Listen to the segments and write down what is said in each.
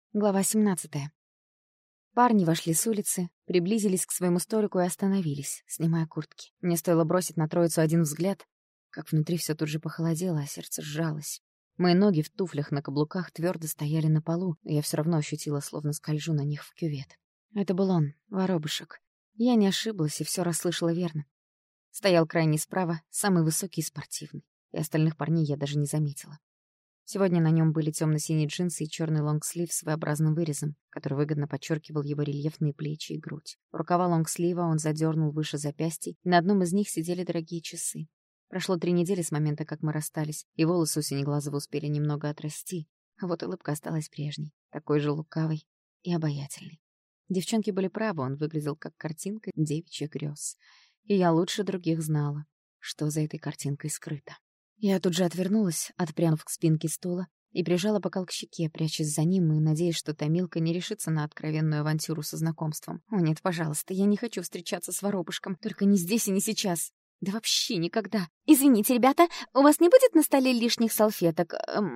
Глава 17. Парни вошли с улицы, приблизились к своему столику и остановились, снимая куртки. Мне стоило бросить на троицу один взгляд, как внутри все тут же похолодело, а сердце сжалось. Мои ноги в туфлях на каблуках твердо стояли на полу, и я все равно ощутила, словно скольжу на них в кювет. Это был он, воробушек. Я не ошиблась и все расслышала верно. Стоял крайне справа, самый высокий и спортивный, и остальных парней я даже не заметила. Сегодня на нем были темно-синие джинсы и черный лонгслив с V-образным вырезом, который выгодно подчеркивал его рельефные плечи и грудь. Рукава лонгслива он задернул выше запястий, и на одном из них сидели дорогие часы. Прошло 3 недели с момента, как мы расстались, и волосы у Синеглазого успели немного отрасти, а вот улыбка осталась прежней, такой же лукавой и обаятельной. Девчонки были правы, он выглядел как картинка девичьих грез. И я лучше других знала, что за этой картинкой скрыто. Я тут же отвернулась, отпрянув к спинке стула, и прижала бокал к щеке, прячась за ним и надеясь, что Томилка не решится на откровенную авантюру со знакомством. О нет, пожалуйста, я не хочу встречаться с воробушком, только не здесь и не сейчас. Да вообще никогда. «Извините, ребята, у вас не будет на столе лишних салфеток?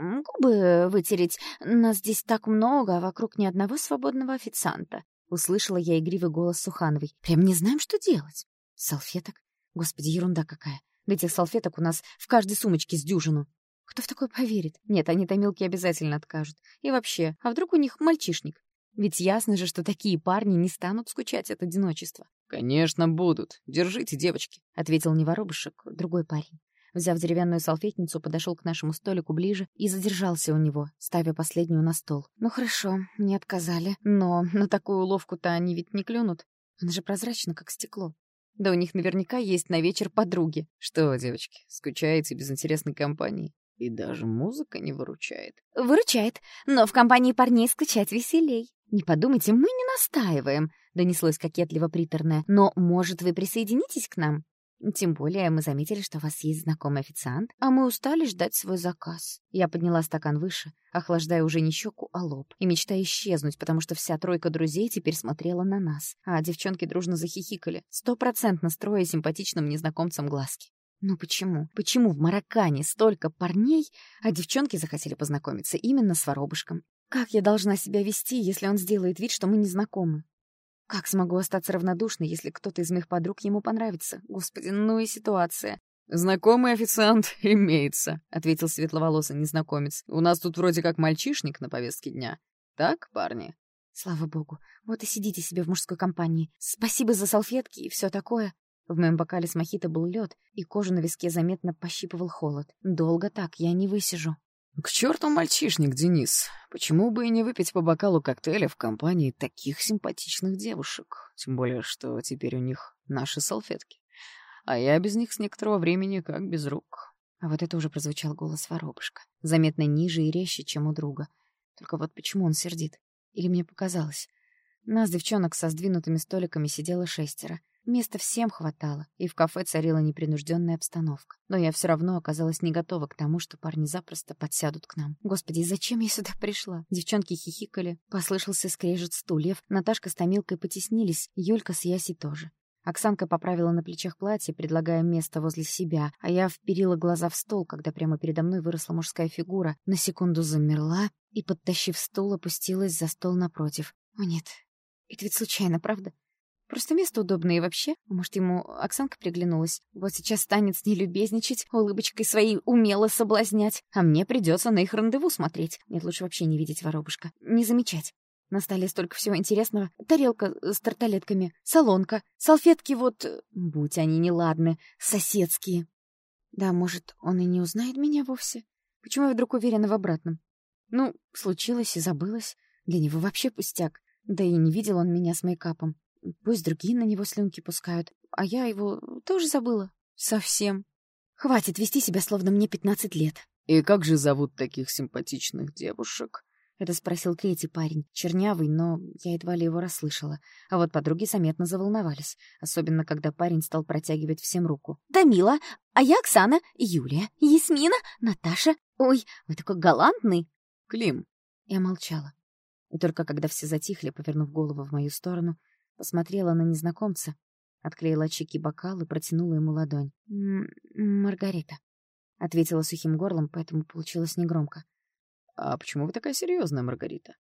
Губы вытереть? Нас здесь так много, а вокруг ни одного свободного официанта». Услышала я игривый голос Сухановой. Прям не знаем, что делать. Салфеток? Господи, ерунда какая. Да этих салфеток у нас в каждой сумочке с дюжину. Кто в такое поверит? Нет, они Томилке обязательно откажут. И вообще, а вдруг у них мальчишник? Ведь ясно же, что такие парни не станут скучать от одиночества. «Конечно, будут. Держите, девочки», — ответил не воробушек, другой парень. Взяв деревянную салфетницу, подошел к нашему столику ближе и задержался у него, ставя последнюю на стол. Ну хорошо, не отказали, но на такую уловку-то они ведь не клюнут. Она же прозрачна, как стекло. Да у них наверняка есть на вечер подруги. «Что, девочки, скучаете без интересной компании? И даже музыка не выручает». «Выручает, но в компании парней скучать веселей». «Не подумайте, мы не настаиваем», — донеслось кокетливо-приторное. «Но, может, вы присоединитесь к нам? Тем более мы заметили, что у вас есть знакомый официант, а мы устали ждать свой заказ». Я подняла стакан выше, охлаждая уже не щеку, а лоб, и мечтая исчезнуть, потому что вся тройка друзей теперь смотрела на нас, а девчонки дружно захихикали, 100% строя симпатичным незнакомцам глазки. Ну почему? Почему в Мароккане столько парней, а девчонки захотели познакомиться именно с воробушком? Как я должна себя вести, если он сделает вид, что мы не знакомы? Как смогу остаться равнодушной, если кто-то из моих подруг ему понравится? Господи, ну и ситуация. «Знакомый официант имеется», — ответил светловолосый незнакомец. «У нас тут вроде как мальчишник на повестке дня. Так, парни?» Слава богу. Вот и сидите себе в мужской компании. Спасибо за салфетки и все такое. В моем бокале с мохито был лед, и кожу на виске заметно пощипывал холод. Долго так я не высижу. «К черту мальчишник, Денис. Почему бы и не выпить по бокалу коктейля в компании таких симпатичных девушек? Тем более, что теперь у них наши салфетки. А я без них с некоторого времени как без рук». А вот это уже прозвучал голос воробушка. Заметно ниже и резче, чем у друга. Только вот почему он сердит? Или мне показалось? Нас, девчонок, со сдвинутыми столиками сидело 6. Места всем хватало, и в кафе царила непринужденная обстановка. Но я все равно оказалась не готова к тому, что парни запросто подсядут к нам. Господи, и зачем я сюда пришла? Девчонки хихикали, послышался скрежет стульев, Наташка с Томилкой потеснились, Юлька с Ясей тоже. Оксанка поправила на плечах платье, предлагая место возле себя, а я вперила глаза в стол, когда прямо передо мной выросла мужская фигура, на секунду замерла и, подтащив стул, опустилась за стол напротив. О нет, это ведь случайно, правда? Просто место удобное и вообще. Может, ему Оксанка приглянулась? Вот сейчас станет с ней любезничать, улыбочкой своей умело соблазнять. А мне придется на их рандеву смотреть. Нет, лучше вообще не видеть воробушка. Не замечать. На столе столько всего интересного. Тарелка с тарталетками, солонка, салфетки вот... Будь они неладны, соседские. Да, может, он и не узнает меня вовсе? Почему я вдруг уверена в обратном? Ну, случилось и забылось. Для него вообще пустяк. Да и не видел он меня с мейкапом. Пусть другие на него слюнки пускают, а я его тоже забыла. Совсем. Хватит вести себя, словно мне 15 лет. «И как же зовут таких симпатичных девушек?» — это спросил третий парень, чернявый, но я едва ли его расслышала. А вот подруги заметно заволновались, особенно когда парень стал протягивать всем руку. «Дамила, а я Оксана, Юлия, Ясмина, Наташа. Ой, вы такой галантный!» «Клим». Я молчала. И только когда все затихли, повернув голову в мою сторону, посмотрела на незнакомца, отклеила от щеки бокал и протянула ему ладонь. «Маргарита», — ответила сухим горлом, поэтому получилось негромко. «А почему вы такая серьезная, Маргарита?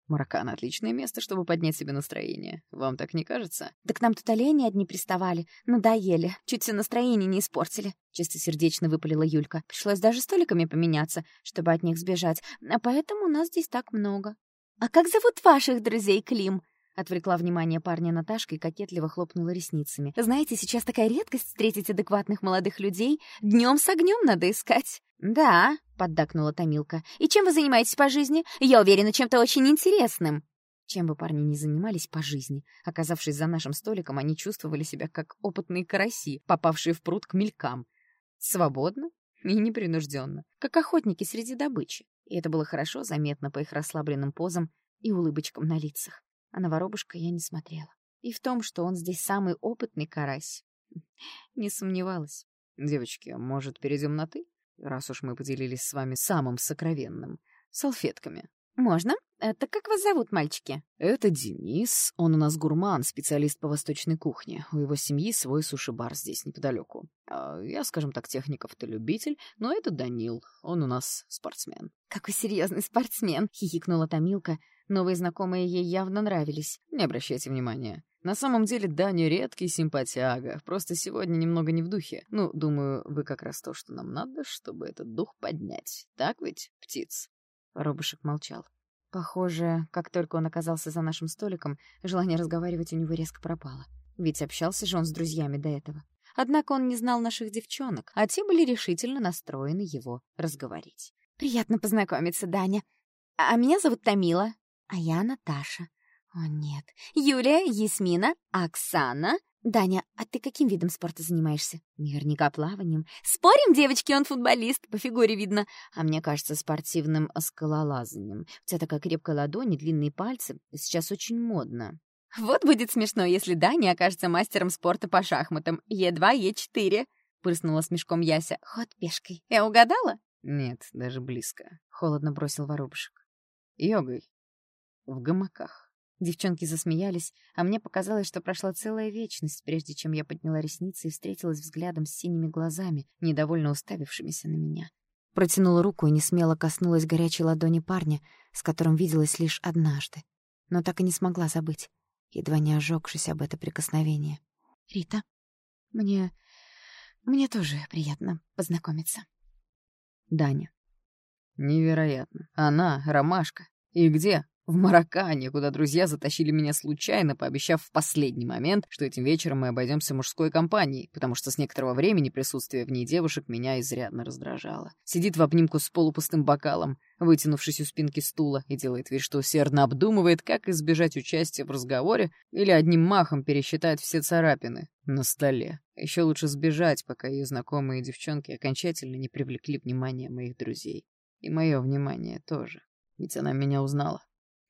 Маракана — отличное место, чтобы поднять себе настроение. Вам так не кажется? Да к нам тут олени одни приставали. Надоели. Чуть все настроение не испортили. Чистосердечно выпалила Юлька. Пришлось даже столиками поменяться, чтобы от них сбежать. А поэтому нас здесь так много. А как зовут ваших друзей, Клим? Отвлекла внимание парня Наташка и кокетливо хлопнула ресницами. «Знаете, сейчас такая редкость встретить адекватных молодых людей. Днем с огнем надо искать». «Да», — поддакнула Томилка. «И чем вы занимаетесь по жизни? Я уверена, чем-то очень интересным». Чем бы парни ни занимались по жизни, оказавшись за нашим столиком, они чувствовали себя как опытные караси, попавшие в пруд к мелькам. Свободно и непринужденно, как охотники среди добычи. И это было хорошо заметно по их расслабленным позам и улыбочкам на лицах. А на воробушка я не смотрела. И в том, что он здесь самый опытный карась, не сомневалась. Девочки, может, перейдем на «ты»? Раз уж мы поделились с вами самым сокровенным — салфетками. «Можно? Так как вас зовут, мальчики?» Это Денис. Он у нас гурман, специалист по восточной кухне. У его семьи свой суши-бар здесь неподалеку. Я, скажем так, техников-то-любитель, но это Данил. Он у нас спортсмен. «Какой серьезный спортсмен!» — хихикнула Томилка. Новые знакомые ей явно нравились. Не обращайте внимания. На самом деле Даня редкий симпатяга. Просто сегодня немного не в духе. Ну, думаю, вы как раз то, что нам надо, чтобы этот дух поднять. Так ведь, птиц?» Воробушек молчал. Похоже, как только он оказался за нашим столиком, желание разговаривать у него резко пропало. Ведь общался же он с друзьями до этого. Однако он не знал наших девчонок, а те были решительно настроены его разговорить. «Приятно познакомиться, Даня. А меня зовут Томила. А я Наташа. О, нет. Юлия, Ясмина, Оксана. Даня, а ты каким видом спорта занимаешься? Наверняка плаванием. Спорим, девочки, он футболист, по фигуре видно. А мне кажется, спортивным скалолазанием. У тебя такая крепкая ладонь и длинные пальцы. Сейчас очень модно. Вот будет смешно, если Даня окажется мастером спорта по шахматам. Е2, Е4. Прыснула смешком Яся. Ход пешкой. Я угадала? Нет, даже близко. Холодно бросил воробушек. Йогой. В гамаках. Девчонки засмеялись, а мне показалось, что прошла целая вечность, прежде чем я подняла ресницы и встретилась взглядом с синими глазами, недовольно уставившимися на меня. Протянула руку и несмело коснулась горячей ладони парня, с которым виделась лишь однажды, но так и не смогла забыть, едва не ожёгшись об это прикосновение. «Рита, мне тоже приятно познакомиться». Даня. Невероятно. Она — ромашка. И где? В Маракане, куда друзья затащили меня случайно, пообещав в последний момент, что этим вечером мы обойдемся мужской компанией, потому что с некоторого времени присутствие в ней девушек меня изрядно раздражало. Сидит в обнимку с полупустым бокалом, вытянувшись у спинки стула, и делает вид, что усердно обдумывает, как избежать участия в разговоре или одним махом пересчитать все царапины на столе. Еще лучше сбежать, пока ее знакомые девчонки окончательно не привлекли внимание моих друзей. И мое внимание тоже. Ведь она меня узнала.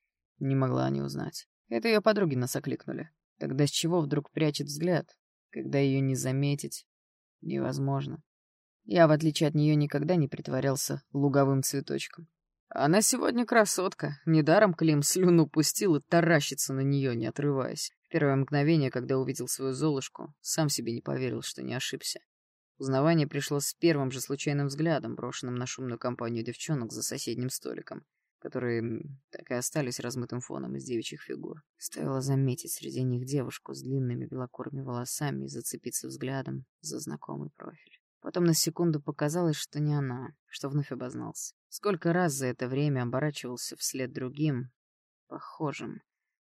Не могла не узнать. Это ее подруги нас окликнули. Тогда с чего вдруг прячет взгляд, когда ее не заметить невозможно? Я, в отличие от нее, никогда не притворялся луговым цветочком. Она сегодня красотка. Недаром Клим слюну пустил и таращится на нее, не отрываясь. В первое мгновение, когда увидел свою Золушку, сам себе не поверил, что не ошибся. Узнавание пришло с первым же случайным взглядом, брошенным на шумную компанию девчонок за соседним столиком, которые так и остались размытым фоном из девичьих фигур. Стоило заметить среди них девушку с длинными белокурыми волосами и зацепиться взглядом за знакомый профиль. Потом на секунду показалось, что не она, что вновь обознался. Сколько раз за это время оборачивался вслед другим, похожим,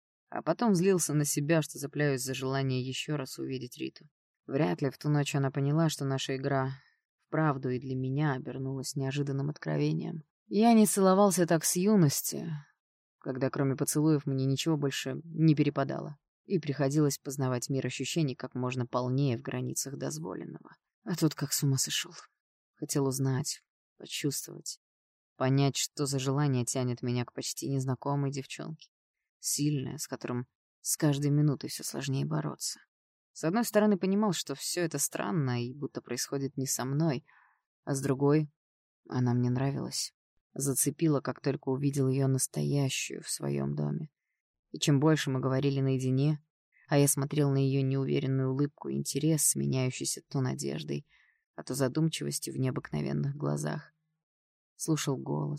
а потом злился на себя, что цепляюсь за желание еще раз увидеть Риту. Вряд ли в ту ночь она поняла, что наша игра вправду и для меня обернулась неожиданным откровением. Я не целовался так с юности, когда кроме поцелуев мне ничего больше не перепадало, и приходилось познавать мир ощущений как можно полнее в границах дозволенного. А тут как с ума сошел. Хотел узнать, почувствовать, понять, что за желание тянет меня к почти незнакомой девчонке. Сильное, с которым с каждой минутой все сложнее бороться. С одной стороны, понимал, что все это странно и будто происходит не со мной, а с другой, она мне нравилась. Зацепила, как только увидел ее настоящую в своем доме. И чем больше мы говорили наедине, а я смотрел на ее неуверенную улыбку и интерес, сменяющийся то надеждой, а то задумчивостью в необыкновенных глазах, слушал голос,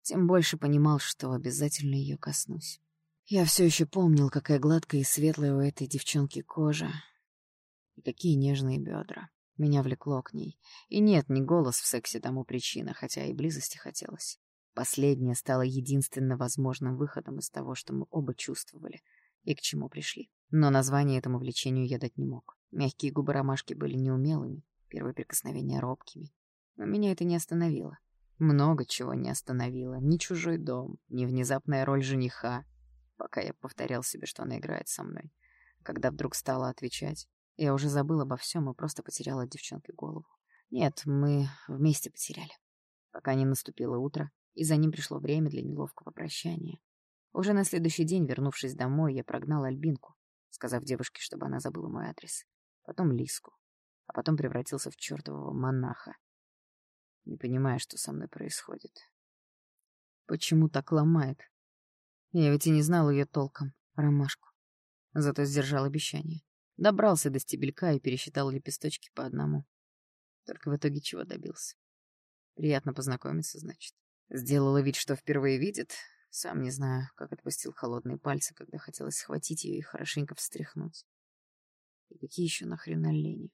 тем больше понимал, что обязательно ее коснусь. Я все еще помнил, какая гладкая и светлая у этой девчонки кожа, и какие нежные бедра. Меня влекло к ней. И нет, не голос в сексе тому причина, хотя и близости хотелось. Последнее стало единственно возможным выходом из того, что мы оба чувствовали и к чему пришли. Но название этому влечению я дать не мог. Мягкие губы ромашки были неумелыми, первые прикосновения робкими. Но меня это не остановило. Много чего не остановило. Ни чужой дом, ни внезапная роль жениха, пока я повторял себе, что она играет со мной. Когда вдруг стала отвечать, я уже забыл обо всем и просто потеряла от девчонки голову. Нет, мы вместе потеряли. Пока не наступило утро, и за ним пришло время для неловкого прощания. Уже на следующий день, вернувшись домой, я прогнал Альбинку, сказав девушке, чтобы она забыла мой адрес. Потом Лиску. А потом превратился в чертового монаха. Не понимая, что со мной происходит. Почему так ломает? Я ведь и не знал ее толком, ромашку. Зато сдержал обещание. Добрался до стебелька и пересчитал лепесточки по одному. Только в итоге чего добился? Приятно познакомиться, значит. Сделала вид, что впервые видит. Сам не знаю, как отпустил холодные пальцы, когда хотелось схватить ее и хорошенько встряхнуть. И какие еще нахрен олени?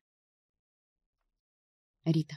Рита.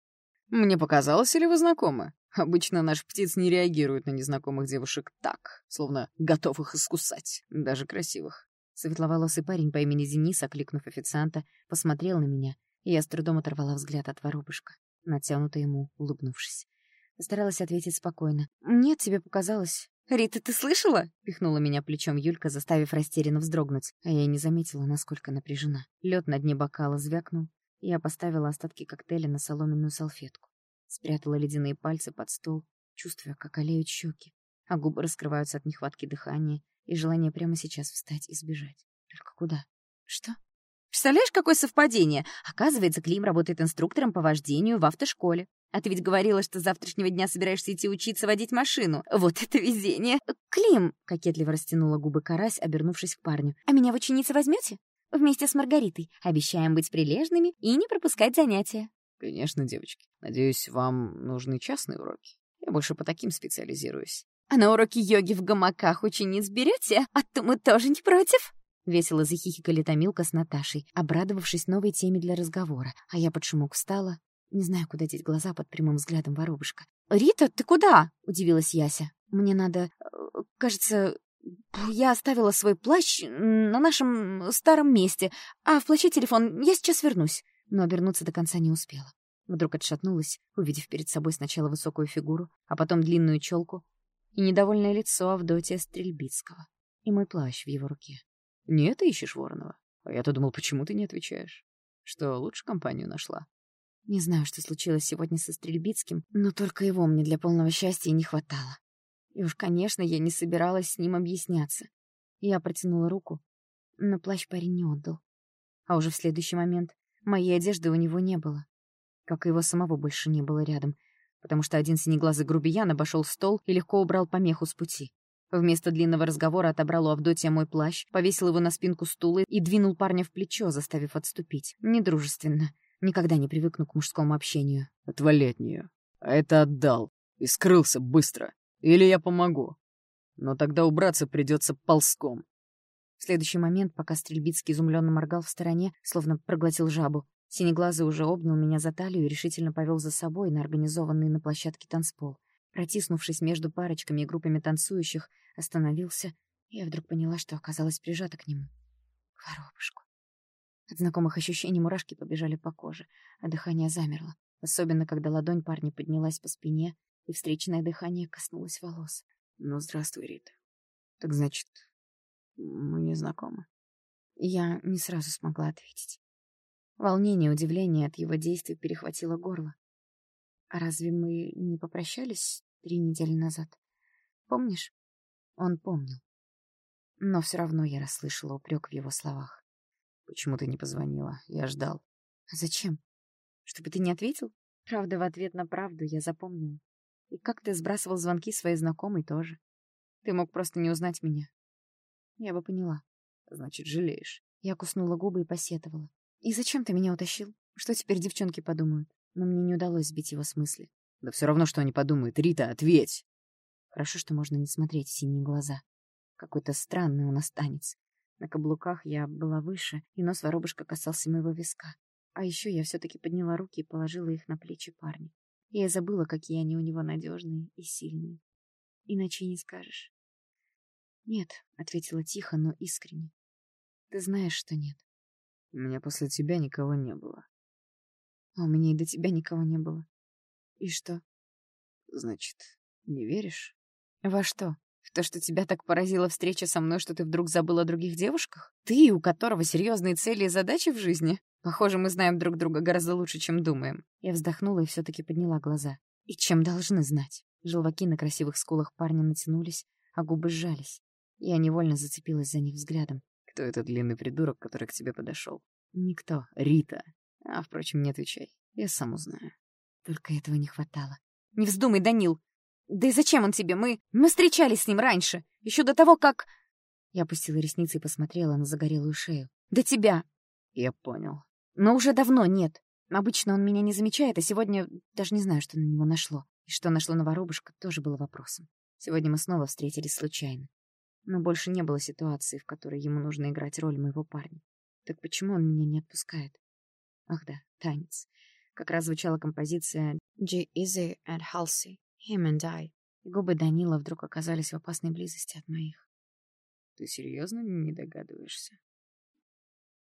Мне показалось, или вы знакомы? Обычно наш птиц не реагирует на незнакомых девушек так, словно готов их искусать, даже красивых. Светловолосый парень по имени Денис, окликнув официанта, посмотрел на меня, и я с трудом оторвала взгляд от воробушка, натянуто ему улыбнувшись. Постаралась ответить спокойно. «Нет, тебе показалось». «Рита, ты слышала?» — пихнула меня плечом Юлька, заставив растерянно вздрогнуть, а я и не заметила, насколько напряжена. Лед на дне бокала звякнул, и я поставила остатки коктейля на соломенную салфетку. Спрятала ледяные пальцы под стол, чувствуя, как олеют щеки, а губы раскрываются от нехватки дыхания и желания прямо сейчас встать и сбежать. Только куда? Что? Представляешь, какое совпадение? Оказывается, Клим работает инструктором по вождению в автошколе. А ты ведь говорила, что с завтрашнего дня собираешься идти учиться водить машину. Вот это везение! Клим, кокетливо растянула губы карась, обернувшись к парню. А меня в ученицы возьмете? Вместе с Маргаритой. Обещаем быть прилежными и не пропускать занятия. Конечно, девочки. Надеюсь, вам нужны частные уроки. Я больше по таким специализируюсь. А на уроки йоги в гамаках учениц берете? А то мы тоже не против. Весело захихикали Томилка с Наташей, обрадовавшись новой теме для разговора. А я под шумок встала, не знаю, куда деть глаза под прямым взглядом воробушка. «Рита, ты куда?» — удивилась Яся. «Мне надо... Кажется, я оставила свой плащ на нашем старом месте, а в плаще телефон. Я сейчас вернусь». Но обернуться до конца не успела. Вдруг отшатнулась, увидев перед собой сначала высокую фигуру, а потом длинную челку и недовольное лицо Авдотья Стрельбицкого. И мой плащ в его руке. «Не это ищешь, Воронова? А я-то думал, почему ты не отвечаешь? Что, лучше компанию нашла?» Не знаю, что случилось сегодня со Стрельбицким, но только его мне для полного счастья и не хватало. И уж, конечно, я не собиралась с ним объясняться. Я протянула руку, но плащ парень не отдал. А уже в следующий момент моей одежды у него не было. Как и его самого больше не было рядом, потому что один синеглазый грубиян обошел стол и легко убрал помеху с пути. Вместо длинного разговора отобрал у Авдотья мой плащ, повесил его на спинку стула и двинул парня в плечо, заставив отступить. Недружественно. Никогда не привыкну к мужскому общению. «Отвали от нее. А это отдал. И скрылся быстро. Или я помогу. Но тогда убраться придется ползком». В следующий момент, пока Стрельбицкий изумленно моргал в стороне, словно проглотил жабу, синеглазый уже обнял меня за талию и решительно повел за собой на организованный на площадке танцпол. Протиснувшись между парочками и группами танцующих, остановился, и я вдруг поняла, что оказалась прижата к нему. К воробушку. От знакомых ощущений мурашки побежали по коже, а дыхание замерло, особенно когда ладонь парня поднялась по спине, и встречное дыхание коснулось волос. «Ну, здравствуй, Рита. Так значит, мы не знакомы?» Я не сразу смогла ответить. Волнение и удивление от его действий перехватило горло. «А разве мы не попрощались 3 недели назад? Помнишь?» Он помнил. Но все равно я расслышала упрек в его словах. «Почему ты не позвонила? Я ждал». «А зачем? Чтобы ты не ответил?» Правда, в ответ на правду я запомнила. И как ты сбрасывал звонки своей знакомой тоже. Ты мог просто не узнать меня. Я бы поняла. Значит, жалеешь. Я куснула губы и посетовала. И зачем ты меня утащил? Что теперь девчонки подумают? Но мне не удалось сбить его с мысли. Да все равно, что они подумают. Рита, ответь! Хорошо, что можно не смотреть в синие глаза. Какой-то странный у нас танец. На каблуках я была выше, и нос воробушка касался моего виска. А еще я все-таки подняла руки и положила их на плечи парня. И я забыла, какие они у него надежные и сильные. Иначе и не скажешь. «Нет», — ответила тихо, но искренне. «Ты знаешь, что нет». У меня после тебя никого не было. А у меня и до тебя никого не было. И что? Значит, не веришь? Во что? В то, что тебя так поразила встреча со мной, что ты вдруг забыла о других девушках? Ты, у которого серьезные цели и задачи в жизни? Похоже, мы знаем друг друга гораздо лучше, чем думаем. Я вздохнула и все-таки подняла глаза. И чем должны знать? Желваки на красивых скулах парня натянулись, а губы сжались. Я невольно зацепилась за них взглядом. Кто этот длинный придурок, который к тебе подошел? Никто. Рита. А, впрочем, не отвечай. Я сам узнаю. Только этого не хватало. Не вздумай, Данил. Да и зачем он тебе? Мы встречались с ним раньше. Еще до того, как... Я опустила ресницы и посмотрела на загорелую шею. До тебя. Я понял. Но уже давно нет. Обычно он меня не замечает, а сегодня даже не знаю, что на него нашло. И что нашло на воробушка, тоже было вопросом. Сегодня мы снова встретились случайно. Но больше не было ситуации, в которой ему нужно играть роль моего парня. Так почему он меня не отпускает? Ах да, танец. Как раз звучала композиция G-Eazy and Halsey, Him and I. И губы Данила вдруг оказались в опасной близости от моих. Ты серьезно не догадываешься?